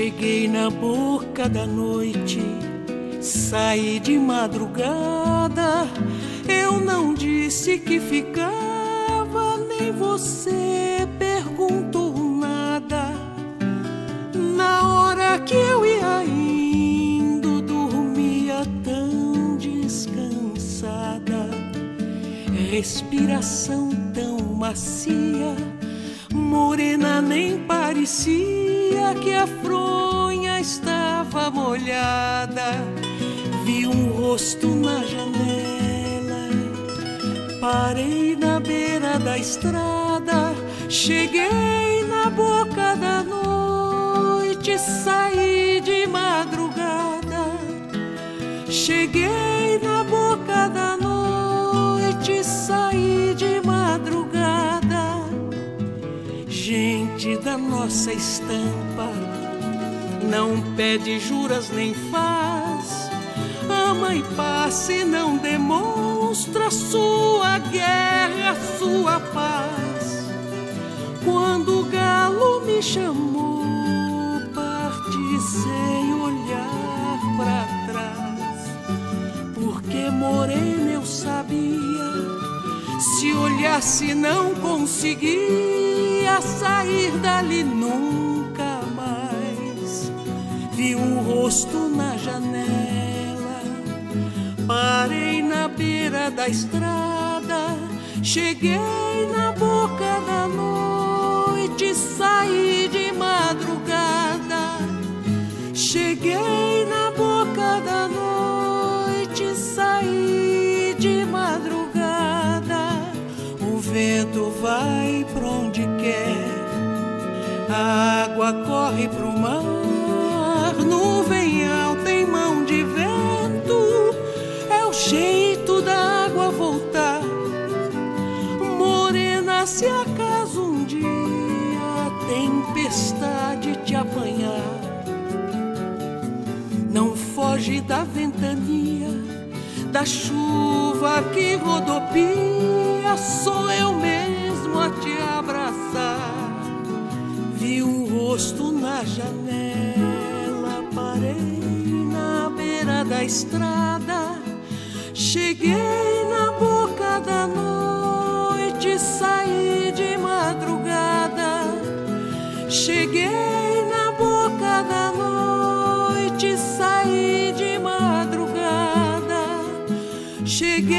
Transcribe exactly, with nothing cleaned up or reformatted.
Cheguei na boca da noite, saí de madrugada. Eu não disse que ficava, nem você perguntou nada. Na hora que eu ia indo, dormia tão descansada, respiração tão macia, morena nem parecia que a fronha estava molhada. Vi um rosto na janela, parei na beira da estrada. Cheguei na boca da noite, saí de madrugada. Cheguei na boca da noite, saí de madrugada. Gente da nossa estampa, não pede juras nem faz, ama e passa e não demonstra sua guerra, sua paz. Quando o galo me chamou, parti sem olhar pra trás, porque morena eu sabia, se olhasse não conseguia sair dali nunca mais. Vi um rosto na janela, parei na beira da estrada. Cheguei na boca da noite, saí de madrugada. Cheguei na boca da noite, saí de madrugada. O vento vai pra onde quer, a água corre pro mar. Nuvem alta em mão de vento, é o jeito da água voltar. Morena, se acaso um dia a tempestade te apanhar, não foge da ventania, da chuva que rodopia. Sou eu mesmo a te abraçar. Vi um rosto na janela, parei na beira da estrada. Cheguei na boca da noite, saí de madrugada. Cheguei na boca da noite, saí de madrugada. Cheguei